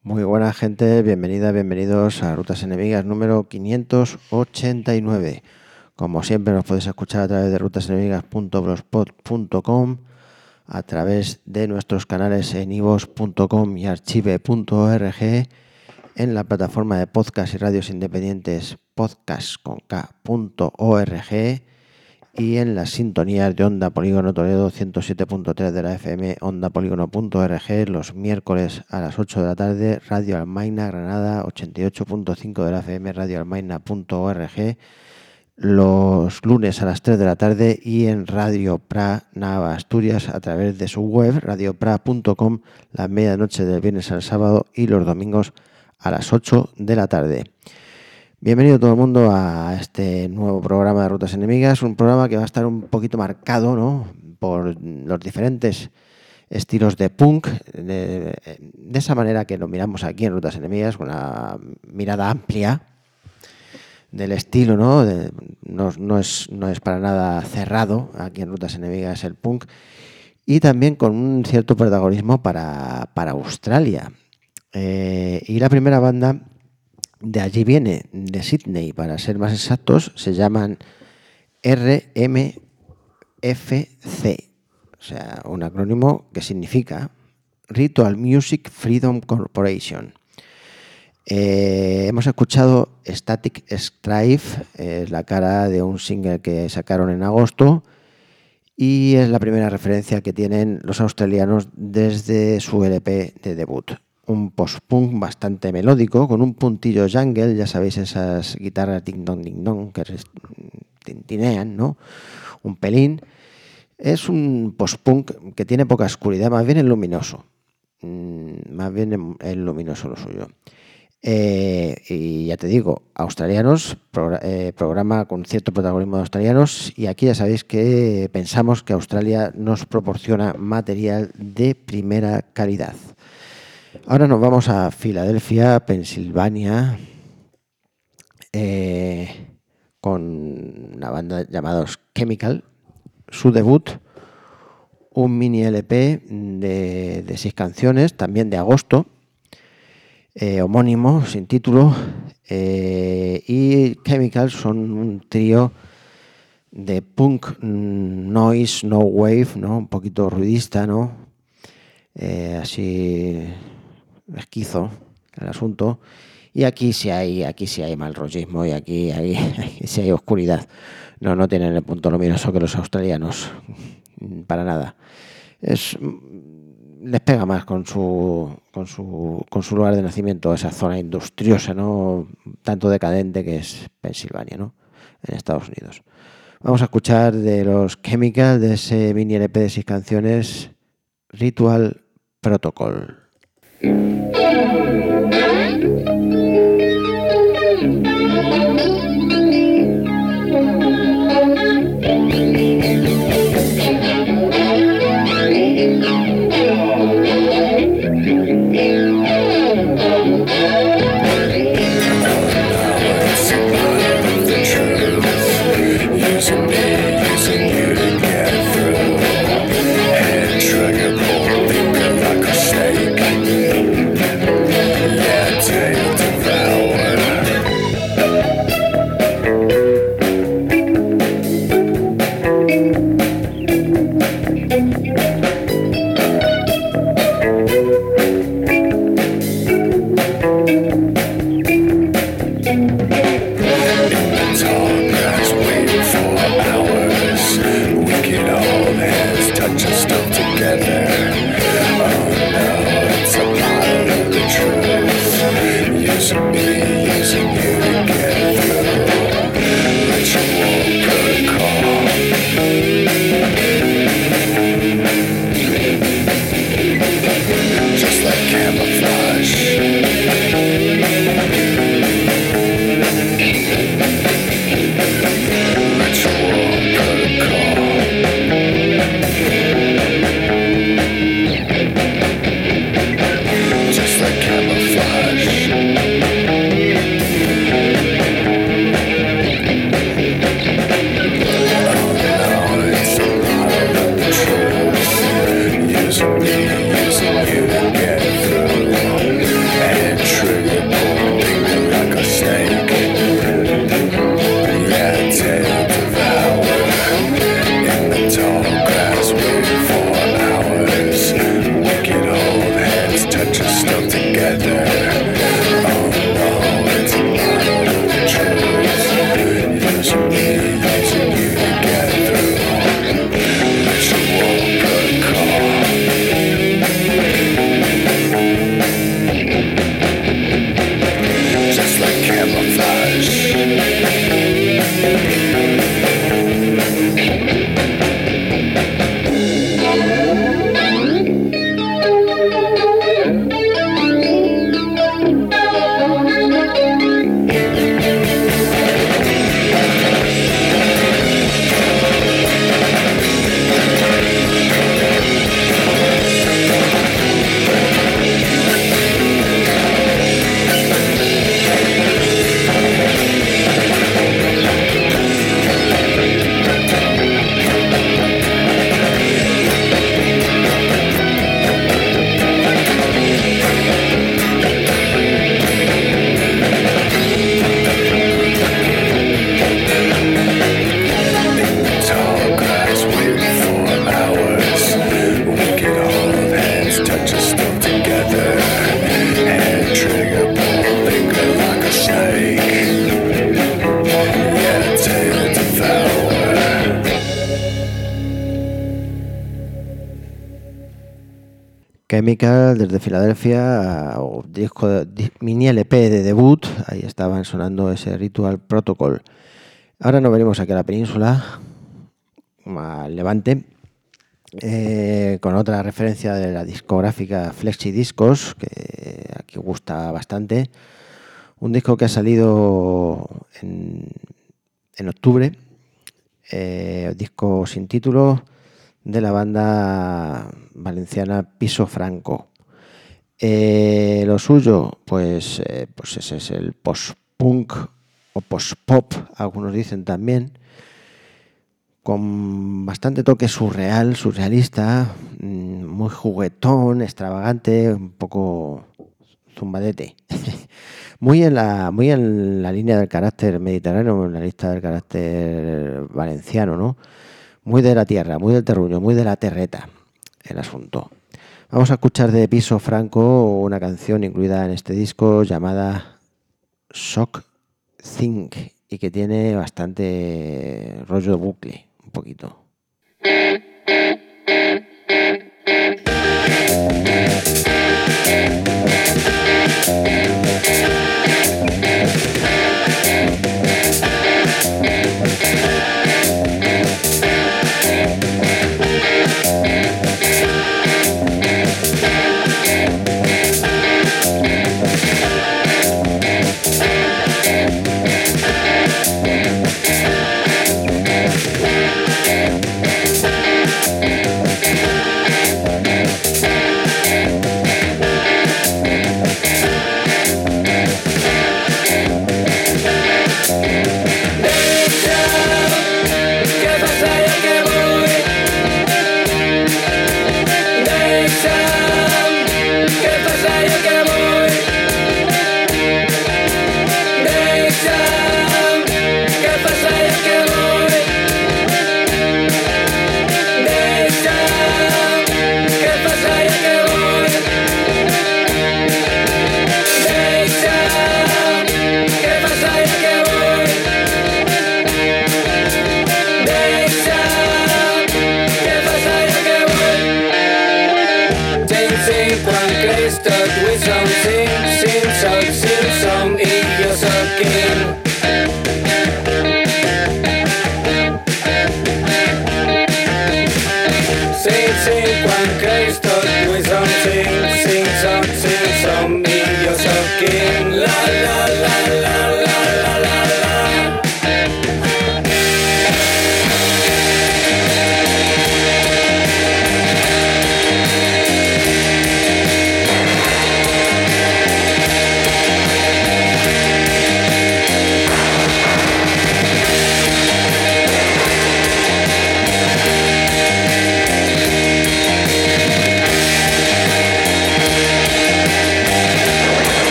Muy buena gente, bienvenidos a Rutas Enemigas número 589. Como siempre nos podéis escuchar a través de rutasenemigas.blogspot.com, a través de nuestros canales en ivos.com y archive.org, en la plataforma de podcast y radios independientes podcast.org y en las sintonías de Onda Polígono Toledo 107.3 de la FM, ondapolígono.org, los miércoles a las 8 de la tarde, Radio Almaina Granada 88.5 de la FM, radioalmaina.org, los lunes a las 3 de la tarde y en Radio Pra Nava Asturias a través de su web radiopra.com, la medianoche del viernes al sábado y los domingos a las 8 de la tarde. Bienvenido todo el mundo a este nuevo programa de Rutas Enemigas, un programa que va a estar un poquito marcado, ¿no?, por los diferentes estilos de punk, de esa manera que lo miramos aquí en Rutas Enemigas, con una mirada amplia del estilo, ¿no? No es para nada cerrado aquí en Rutas Enemigas el punk, y también con un cierto protagonismo para Australia. Y la primera banda de allí viene, de Sydney, para ser más exactos, se llaman RMFC, o sea, un acrónimo que significa Ritual Music Freedom Corporation. Hemos escuchado Static Strife, es la cara de un single que sacaron en agosto y es la primera referencia que tienen los australianos desde su LP de debut. Un post-punk bastante melódico, con un puntillo jungle, ya sabéis, esas guitarras ding-dong que tintinean, ¿no? Un pelín. Es un post-punk que tiene poca oscuridad, más bien es luminoso. Más bien es luminoso lo suyo. Y ya te digo, australianos, programa con cierto protagonismo de australianos, y aquí ya sabéis que pensamos que Australia nos proporciona material de primera calidad. Ahora nos vamos a Filadelfia, Pensilvania, con una banda llamada Chemical. Su debut, un mini LP de 6 canciones, también de agosto, homónimo, sin título, y Chemical son un trío de punk, noise, no wave, ¿no? Un poquito ruidista, ¿no? Así esquizo el asunto, y aquí sí hay mal rollismo, y aquí sí hay oscuridad. No tienen el punto luminoso que los australianos, para nada. Les pega más con su lugar de nacimiento, esa zona industriosa, ¿no?, tanto decadente que es Pensilvania, ¿no?, en Estados Unidos. Vamos a escuchar de los Chemical, de ese mini LP de 6 canciones, Ritual Protocol. Yeah. Chemical desde Filadelfia, o disco mini LP de debut, ahí estaban sonando ese Ritual Protocol. Ahora nos venimos aquí a la península, al Levante, con otra referencia de la discográfica Flexi Discos, que aquí gusta bastante. Un disco que ha salido en octubre, disco sin título, de la banda valenciana Piso Franco. Lo suyo, pues ese es el post-punk o post-pop, algunos dicen también, con bastante toque surrealista, muy juguetón, extravagante, un poco zumbadete. Muy en la línea del carácter mediterráneo, en la lista del carácter valenciano, ¿no? Muy de la tierra, muy del terruño, muy de la terreta el asunto. Vamos a escuchar de Piso Franco una canción incluida en este disco llamada Shock Think y que tiene bastante rollo de bucle, un poquito.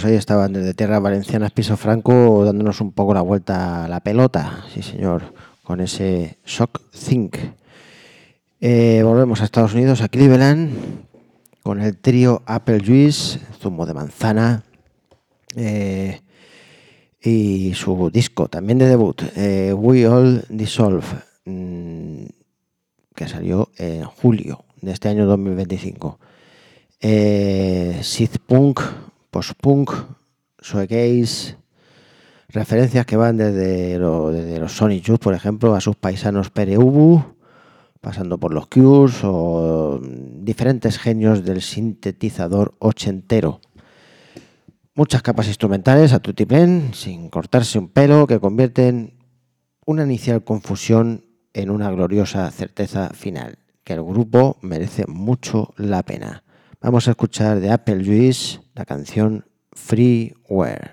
ahí estaban desde tierras valencianas, Piso Franco, dándonos un poco la vuelta a la pelota, sí señor, con ese Shock Think. Volvemos a Estados Unidos, a Cleveland, con el trío Apple Juice, zumo de manzana, y su disco también de debut, We All Dissolve, que salió en julio de este año 2025. Synth punk, post-punk, shoegaze, referencias que van desde los Sonic Youth, por ejemplo, a sus paisanos Pere Ubu, pasando por los Cures o diferentes genios del sintetizador ochentero. Muchas capas instrumentales a tutiplén, sin cortarse un pelo, que convierten una inicial confusión en una gloriosa certeza final, que el grupo merece mucho la pena. Vamos a escuchar de Apple Juice la canción Freeware.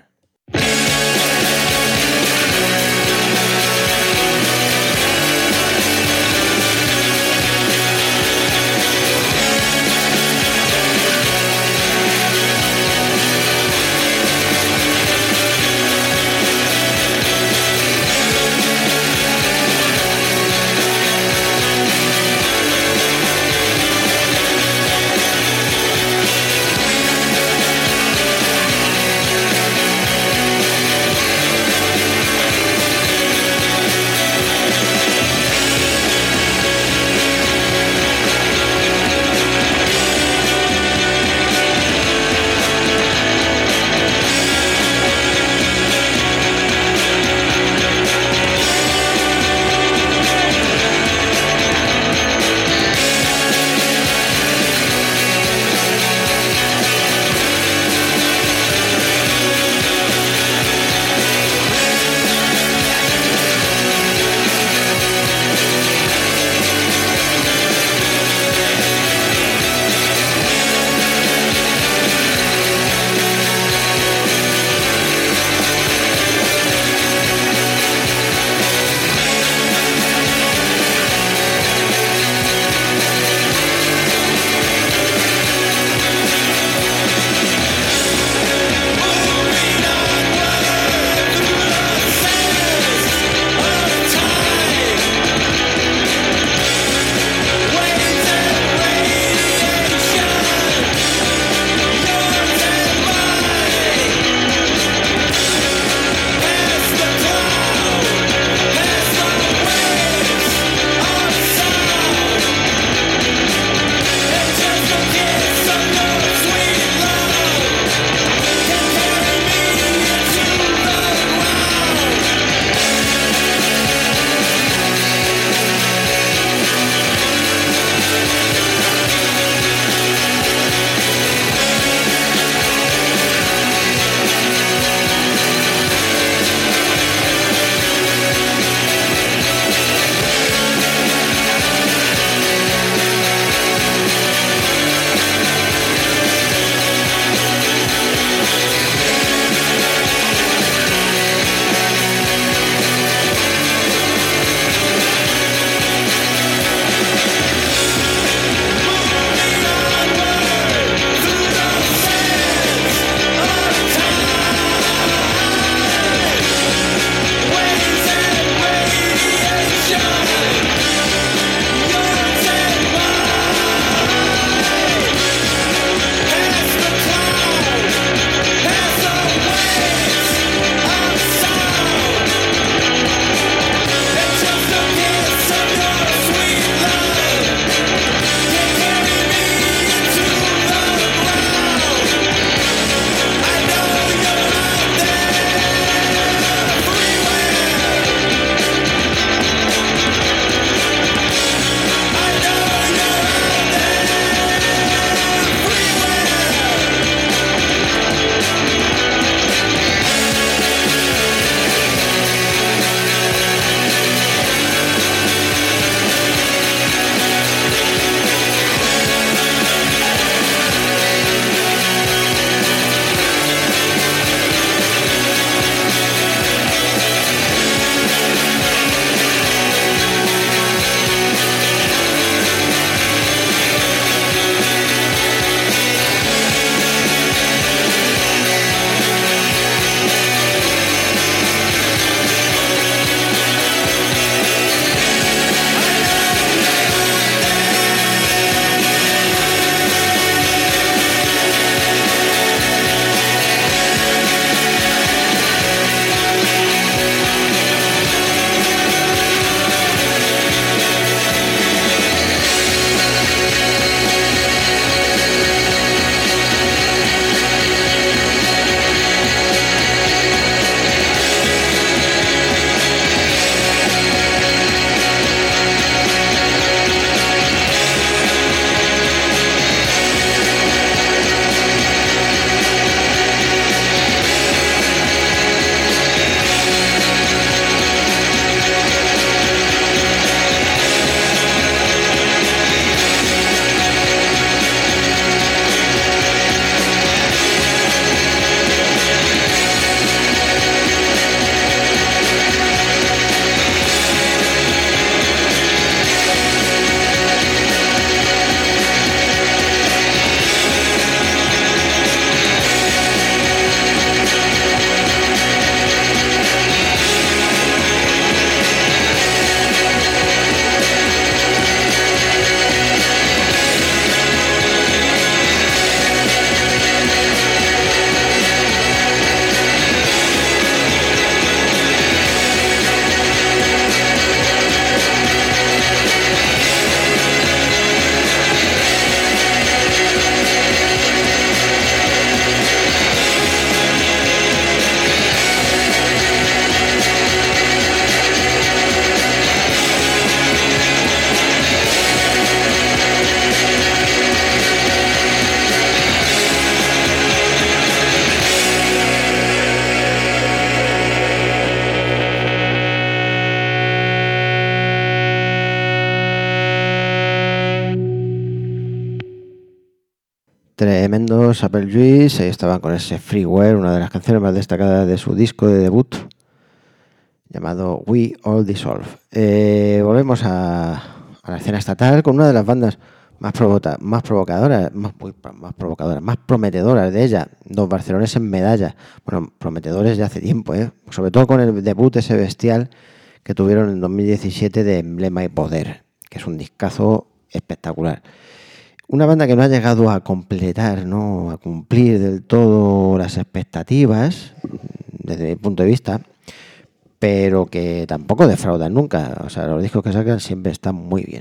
tremendos Apple Juice, ahí estaban con ese Freeware, una de las canciones más destacadas de su disco de debut, llamado We All Dissolve. Volvemos a la escena estatal con una de las bandas más provocadoras, más prometedoras de ella, dos barceloneses en medalla. Bueno, prometedores ya hace tiempo, sobre todo con el debut ese bestial que tuvieron en 2017 de Emblema y Poder, que es un discazo espectacular. Una banda que no ha llegado a completar, ¿no?, a cumplir del todo las expectativas, desde mi punto de vista, pero que tampoco defraudan nunca. O sea, los discos que sacan siempre están muy bien.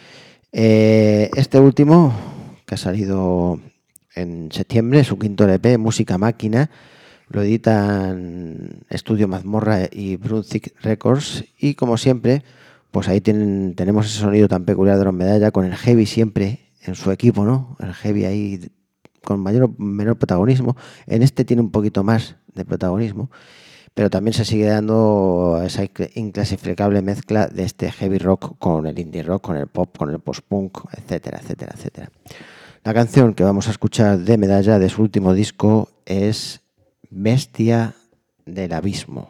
Este último, que ha salido en septiembre, su quinto LP, Música Máquina, lo editan Estudio Mazmorra y Brunswick Records, y como siempre, pues ahí tenemos ese sonido tan peculiar de los Medalla, con el heavy siempre en su equipo, ¿no? El heavy ahí con menor protagonismo. En este tiene un poquito más de protagonismo, pero también se sigue dando esa inclasificable mezcla de este heavy rock con el indie rock, con el pop, con el post-punk, etcétera, etcétera, etcétera. La canción que vamos a escuchar de Medalla, de su último disco, es Bestia del Abismo.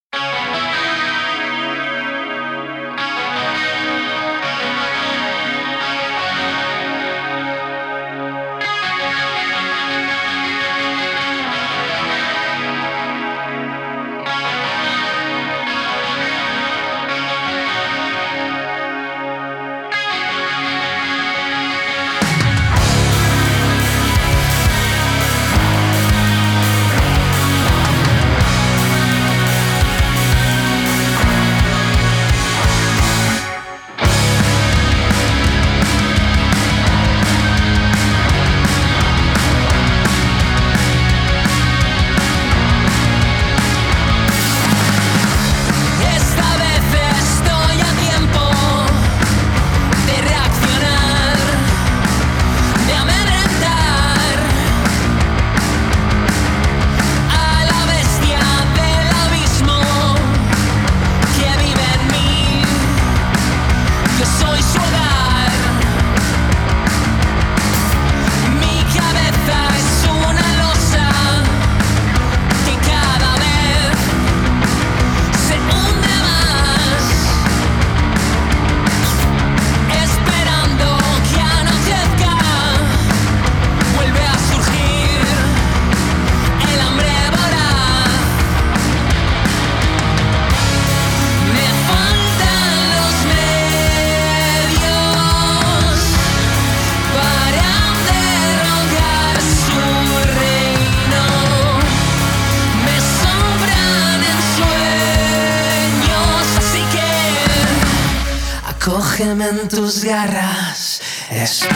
Cógeme en tus garras, espectro.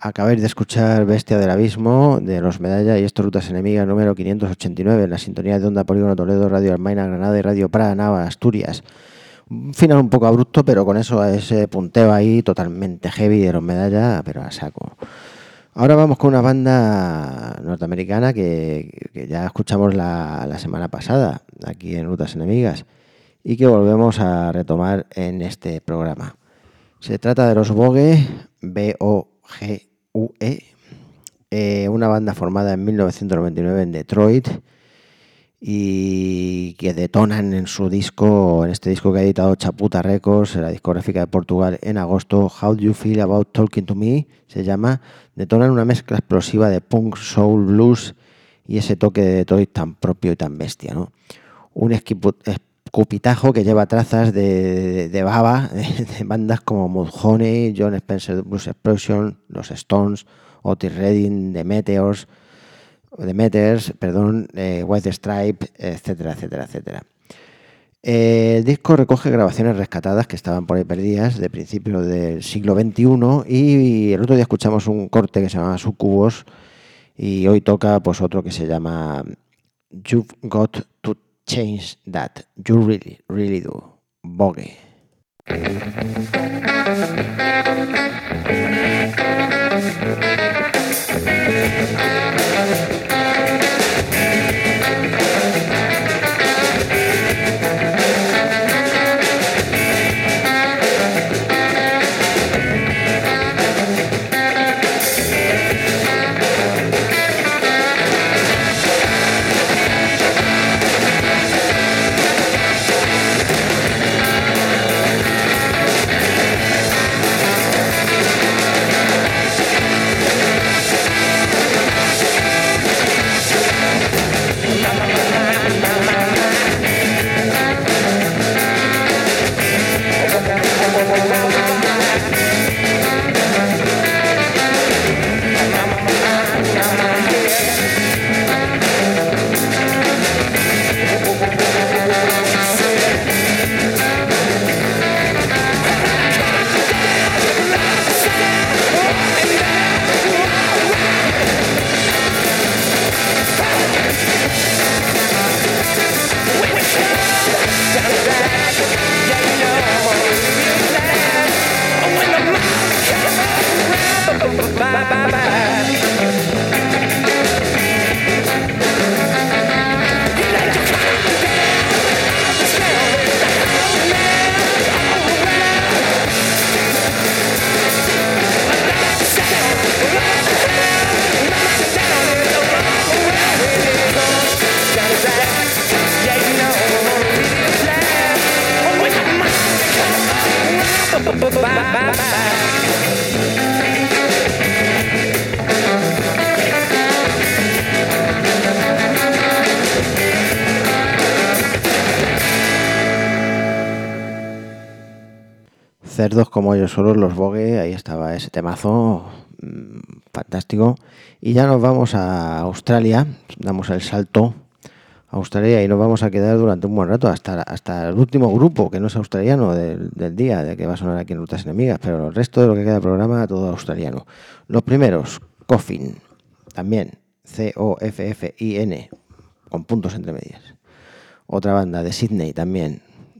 Acabáis de escuchar Bestia del Abismo de Los Medalla y esto Rutas Enemigas número 589 en la sintonía de Onda Polígono Toledo, Radio Almaina, Granada y Radio Prada, Nava, Asturias. Un final un poco abrupto, pero con eso ese punteo ahí totalmente heavy de Los Medalla, pero a saco. Ahora vamos con una banda norteamericana que ya escuchamos la semana pasada aquí en Rutas Enemigas y que volvemos a retomar en este programa. Se trata de los Bogue, B-O-G-U-E, una banda formada en 1999 en Detroit y que detonan en este disco que ha editado Chaputa Records, la discográfica de Portugal, en agosto. How Do You Feel About Talking to Me se llama. Detonan una mezcla explosiva de punk, soul, blues y ese toque de Detroit tan propio y tan bestia, ¿no? Un escupitajo que lleva trazas de baba de bandas como Mudhoney, John Spencer Blues Explosion, Los Stones, Otis Redding, The Meteors, White Stripe, etcétera, etcétera, etcétera. El disco recoge grabaciones rescatadas que estaban por ahí perdidas de principios del siglo XXI y el otro día escuchamos un corte que se llama Sucubus y hoy toca pues otro que se llama You've Got to Change That, You Really, Really Do, Bogue. Cerdos como ellos solos, los Bogue, ahí estaba ese temazo fantástico. Y ya nos vamos a Australia, damos el salto a Australia y nos vamos a quedar durante un buen rato, hasta el último grupo, que no es australiano del día, de que va a sonar aquí en Rutas Enemigas, pero el resto de lo que queda del programa, todo australiano. Los primeros, Coffin, también, C-O-F-F-I-N, con puntos entre medias. Otra banda de Sydney también,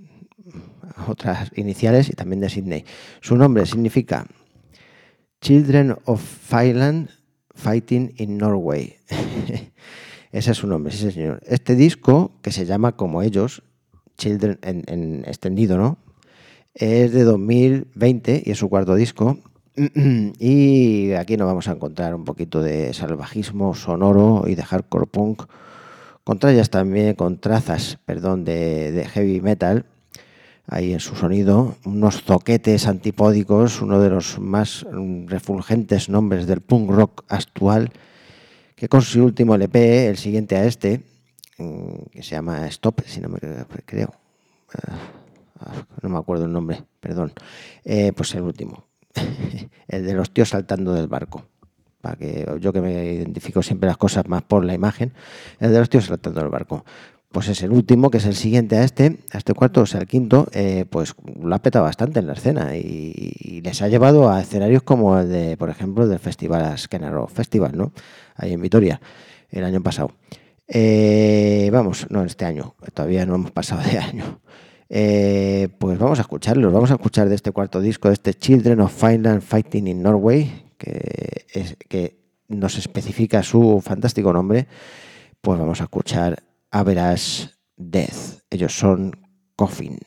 otras iniciales y también de Sydney. Su nombre significa Children of Finland Fighting in Norway. Ese es su nombre, sí señor. Este disco, que se llama como ellos, Children en extendido, ¿no? Es de 2020 y es su cuarto disco. Y aquí nos vamos a encontrar un poquito de salvajismo sonoro y de hardcore punk, con trazas de heavy metal ahí en su sonido, unos zoquetes antipódicos, uno de los más refulgentes nombres del punk rock actual, que con su último LP, el siguiente a este, que se llama Stop, si no me creo, no me acuerdo el nombre, perdón, pues el último, el de los tíos saltando del barco, para que yo que me identifico siempre las cosas más por la imagen, el de los tíos saltando del barco. pues es el último, que es el siguiente a este cuarto, o sea, el quinto, pues lo ha petado bastante en la escena y les ha llevado a escenarios como el de, por ejemplo, del festival Askenaro Festival, ¿no? Ahí en Vitoria, el año pasado. No, este año, todavía no hemos pasado de año. Pues vamos a escuchar de este cuarto disco, de este Children of Finland Fighting in Norway, que nos especifica su fantástico nombre. Pues vamos a escuchar Average Death. Ellos son Coffin.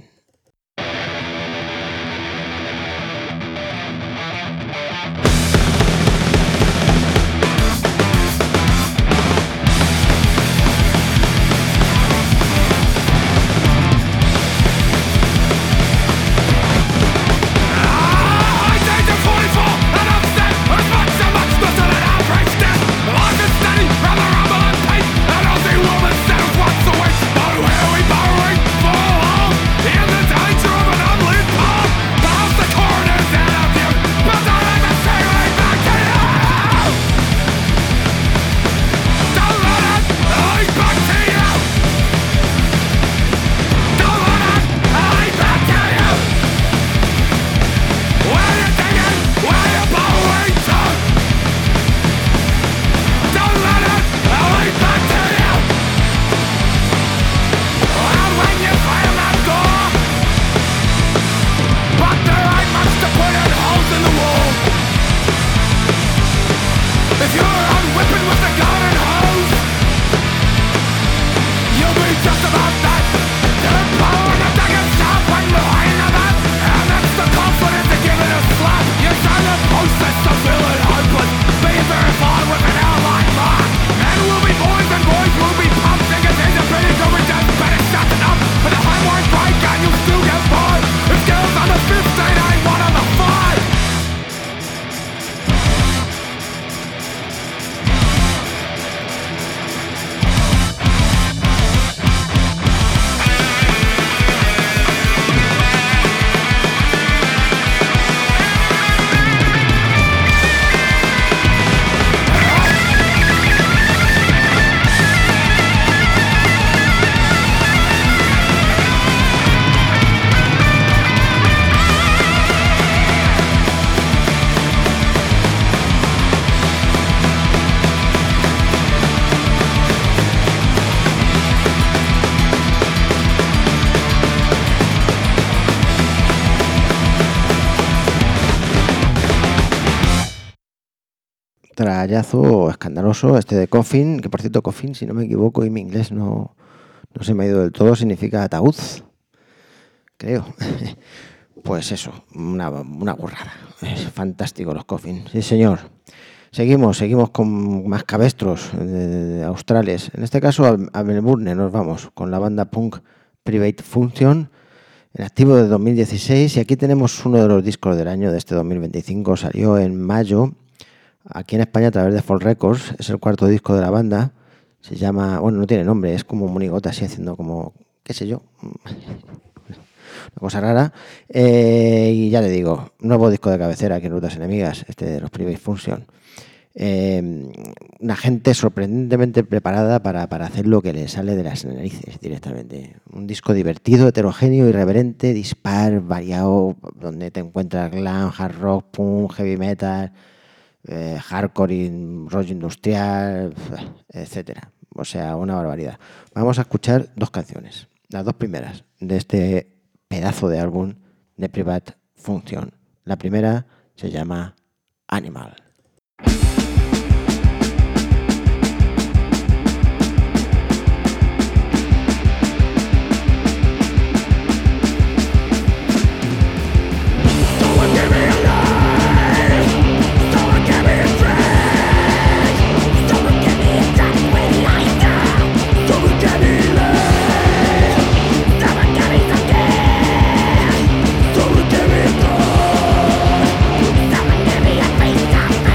Trayazo escandaloso este de Coffin, que por cierto Coffin, si no me equivoco, y mi inglés no se me ha ido del todo, significa ataúd, creo. Pues eso, una burrada. Es fantástico los Coffin, sí señor. Seguimos con más cabestros australes. En este caso a Melbourne nos vamos con la banda punk Private Function, en activo de 2016, y aquí tenemos uno de los discos del año de este 2025. Salió en mayo aquí en España a través de Folk Records. Es el cuarto disco de la banda. Se llama, no tiene nombre, es como monigota así haciendo como, qué sé yo, una cosa rara. Y ya le digo, nuevo disco de cabecera aquí en Rutas Enemigas, este de los Private Function. Una gente sorprendentemente preparada para hacer lo que le sale de las narices directamente. Un disco divertido, heterogéneo, irreverente, dispar, variado, donde te encuentras glam, hard rock, punk, heavy metal, hardcore, rollo industrial, etcétera. O sea, una barbaridad. Vamos a escuchar dos canciones, las dos primeras de este pedazo de álbum de Private Function. La primera se llama Animal. Stop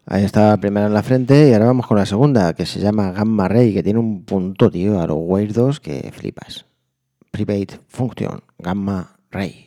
Ahí está la primera en la frente y ahora vamos con la segunda, que se llama Gamma Ray, que tiene un punto, tío, a los Weirdos que flipas. Private Function, Gamma Ray.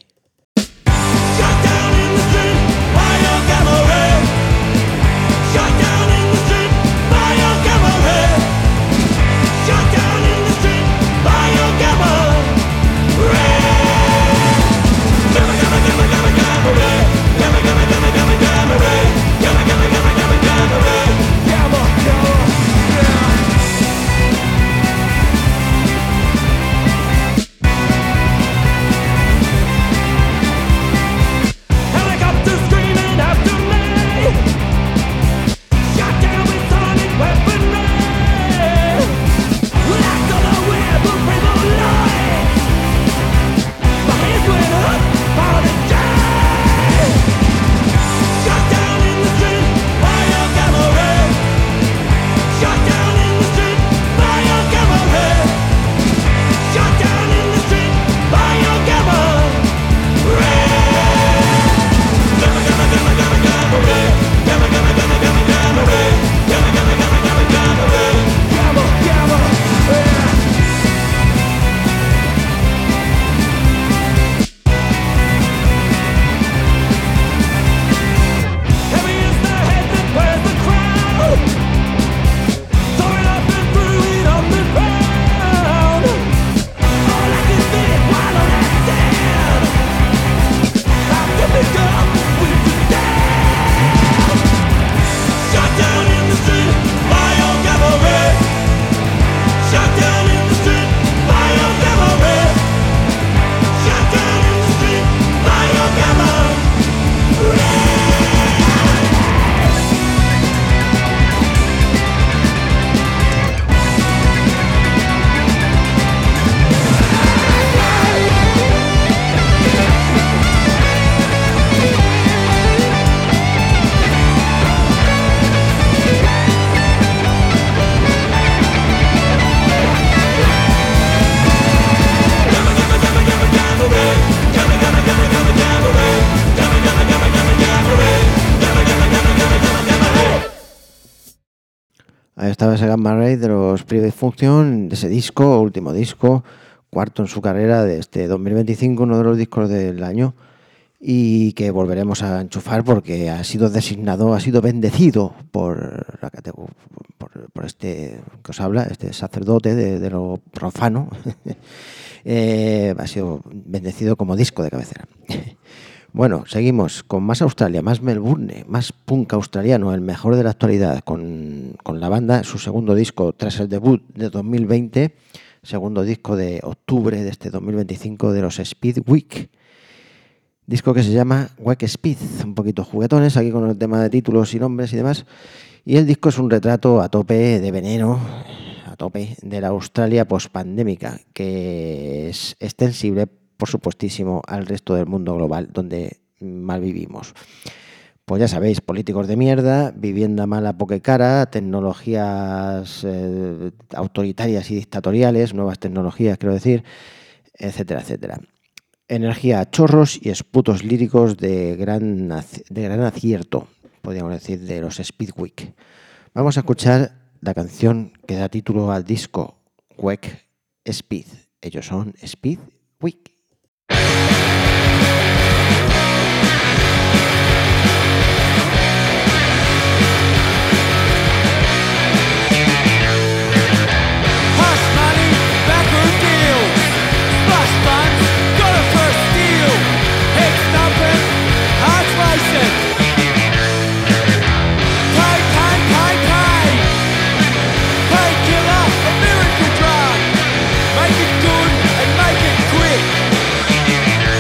Ahí estaba ese Gamma Ray de los Private Function, de ese disco, último disco, cuarto en su carrera de este 2025, uno de los discos del año, y que volveremos a enchufar porque ha sido designado, ha sido bendecido por este que os habla, este sacerdote de lo profano, ha sido bendecido como disco de cabecera. Bueno, seguimos con más Australia, más Melbourne, más punk australiano, el mejor de la actualidad, con la banda, su segundo disco tras el debut de 2020, segundo disco de octubre de este 2025 de los Speed Week. Disco que se llama Wake Speed, un poquito juguetones aquí con el tema de títulos y nombres y demás. Y el disco es un retrato a tope de veneno, a tope de la Australia pospandémica, que es extensible, por supuestísimo, al resto del mundo global donde mal vivimos. Pues ya sabéis, políticos de mierda, vivienda mala poca cara, tecnologías autoritarias y dictatoriales, nuevas tecnologías quiero decir, etcétera, etcétera. Energía a chorros y esputos líricos de gran acierto, podríamos decir, de los Speedweek. Vamos a escuchar la canción que da título al disco, Wake Speed. Ellos son Speedweek. Make it good and make it quick.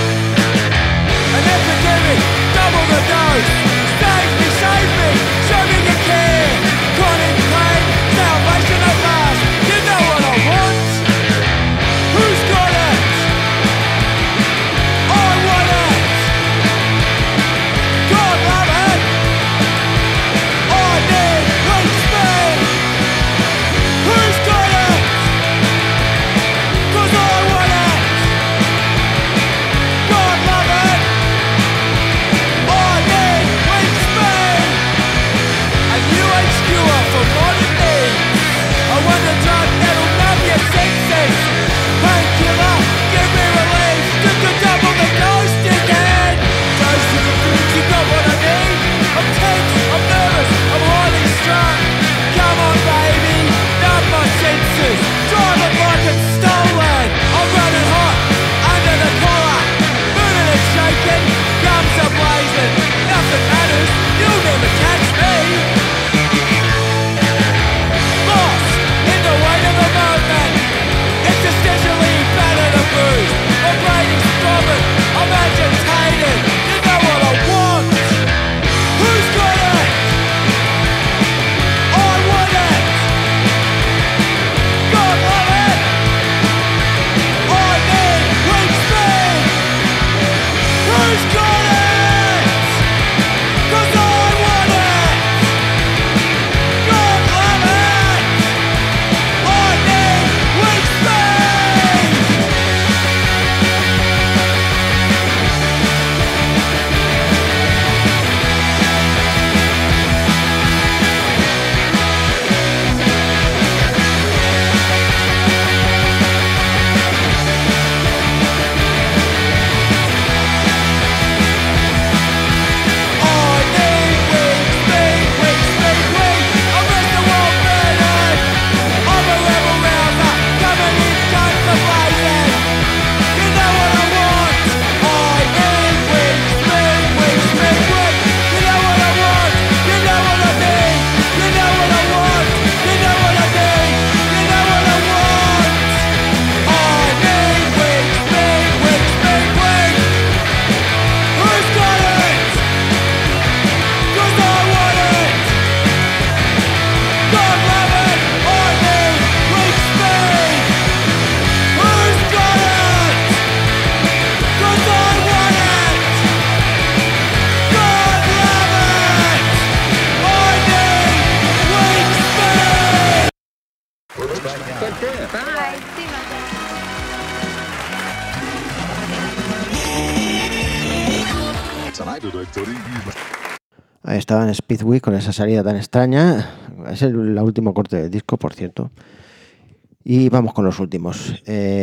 Ahí estaba en Speedweek con esa salida tan extraña. Es el último corte del disco, por cierto. Y vamos con los últimos.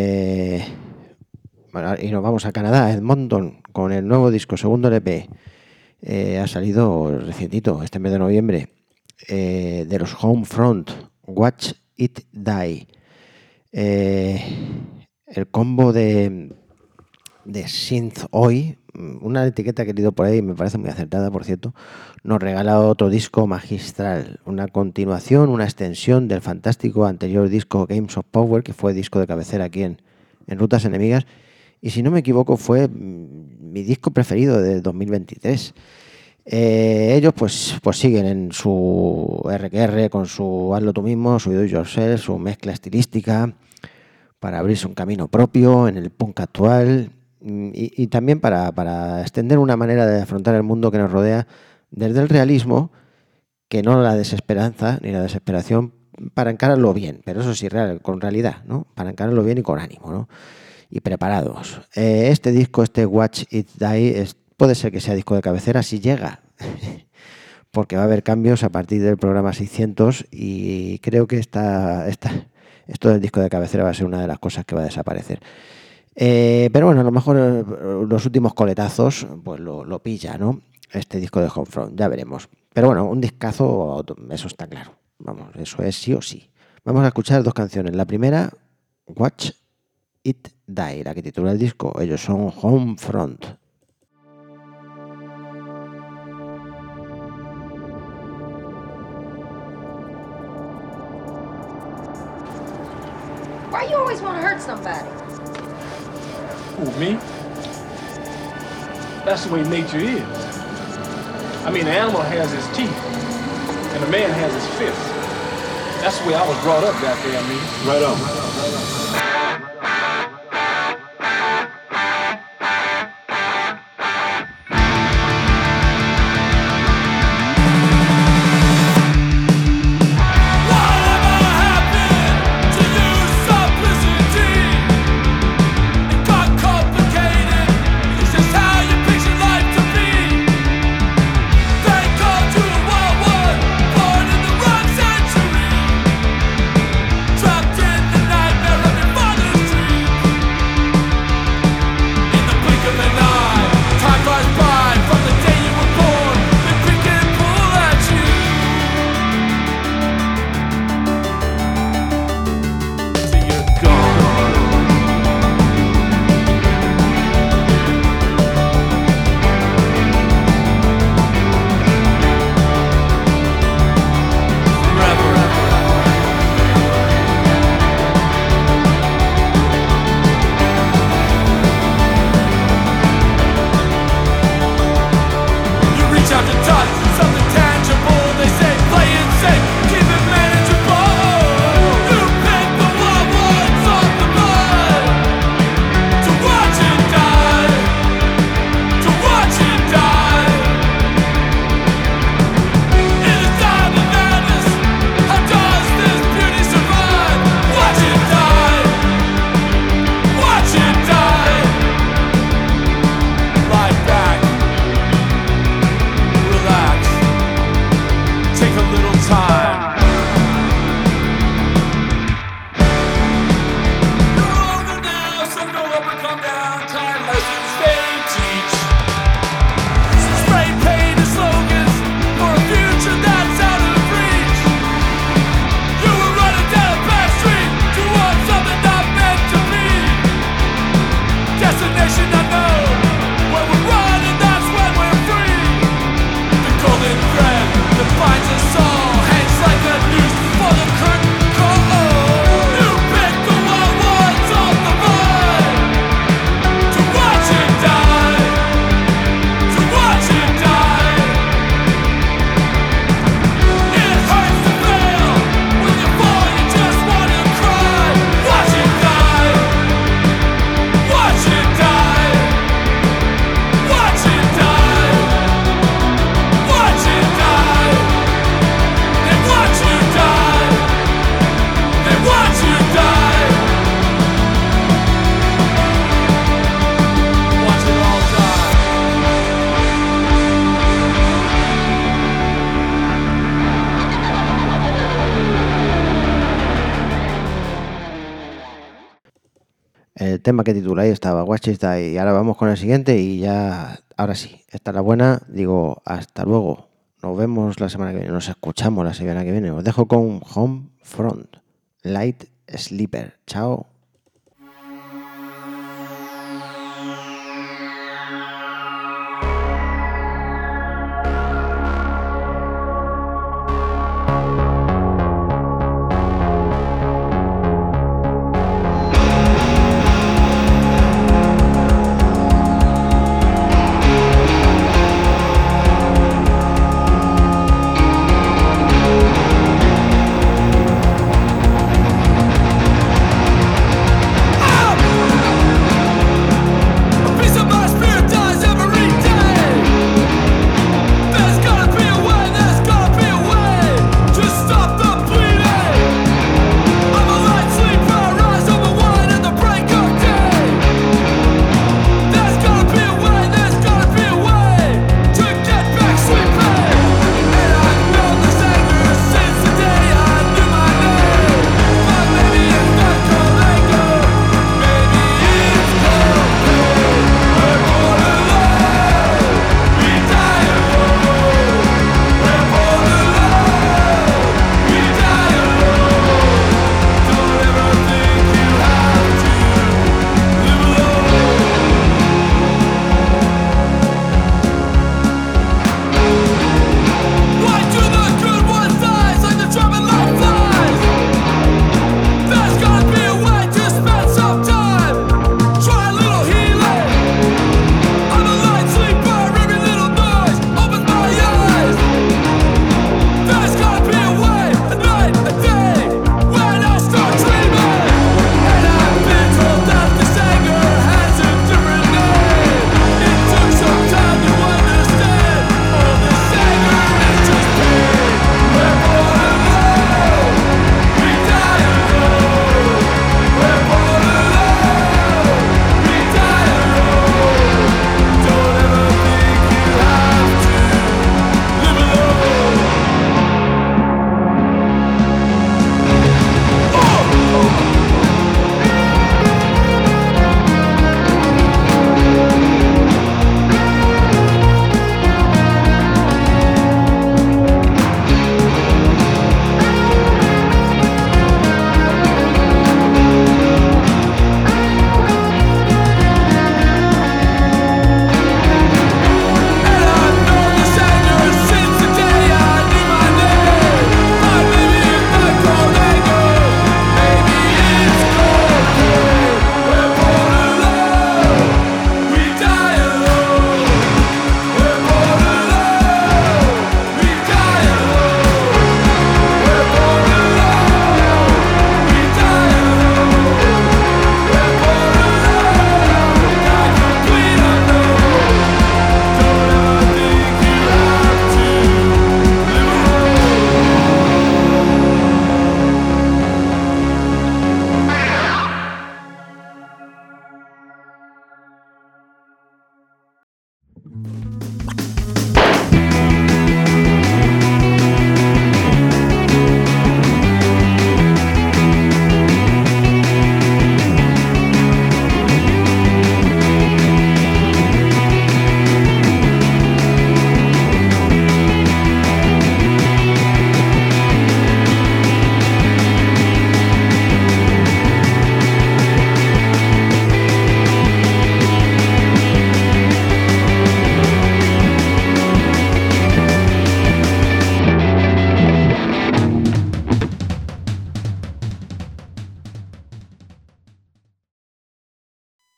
Bueno, y nos vamos a Canadá, Edmonton, con el nuevo disco, segundo LP. Ha salido recientito, este mes de noviembre, de los Homefront, Watch It Die. El combo de synth hoy, una etiqueta que he leído por ahí, me parece muy acertada, por cierto, nos regala otro disco magistral, una continuación, una extensión del fantástico anterior disco Games of Power, que fue disco de cabecera aquí en Rutas Enemigas, y si no me equivoco fue mi disco preferido de 2023. Ellos pues siguen en su RQR con su hazlo tú mismo, su do it yourself, su mezcla estilística para abrirse un camino propio en el punk actual y también para extender una manera de afrontar el mundo que nos rodea desde el realismo, que no la desesperanza ni la desesperación, para encararlo bien, pero eso sí, con realidad, ¿no? Para encararlo bien y con ánimo, ¿no? Y preparados. Este disco, Watch It Die, puede ser que sea disco de cabecera si llega, porque va a haber cambios a partir del programa 600 y creo que esto del disco de cabecera va a ser una de las cosas que va a desaparecer. Pero bueno, a lo mejor los últimos coletazos pues lo pilla, ¿no? Este disco de Homefront, ya veremos. Pero bueno, un discazo, eso está claro. Vamos, eso es sí o sí. Vamos a escuchar dos canciones. La primera, Watch It Die, la que titula el disco. Ellos son Homefront. Why you always want to hurt somebody? Who, me? That's the way nature is. I mean, the animal has his teeth, and the man has his fists. That's the way I was brought up, goddamn me. Right on. Trapped in the nightmare of tema que tituláis estaba Guachista, y ahora vamos con el siguiente y ya, ahora sí, esta es la buena, digo, hasta luego. Nos vemos la semana que viene, nos escuchamos la semana que viene. Os dejo con Homefront, Light Sleeper. Chao.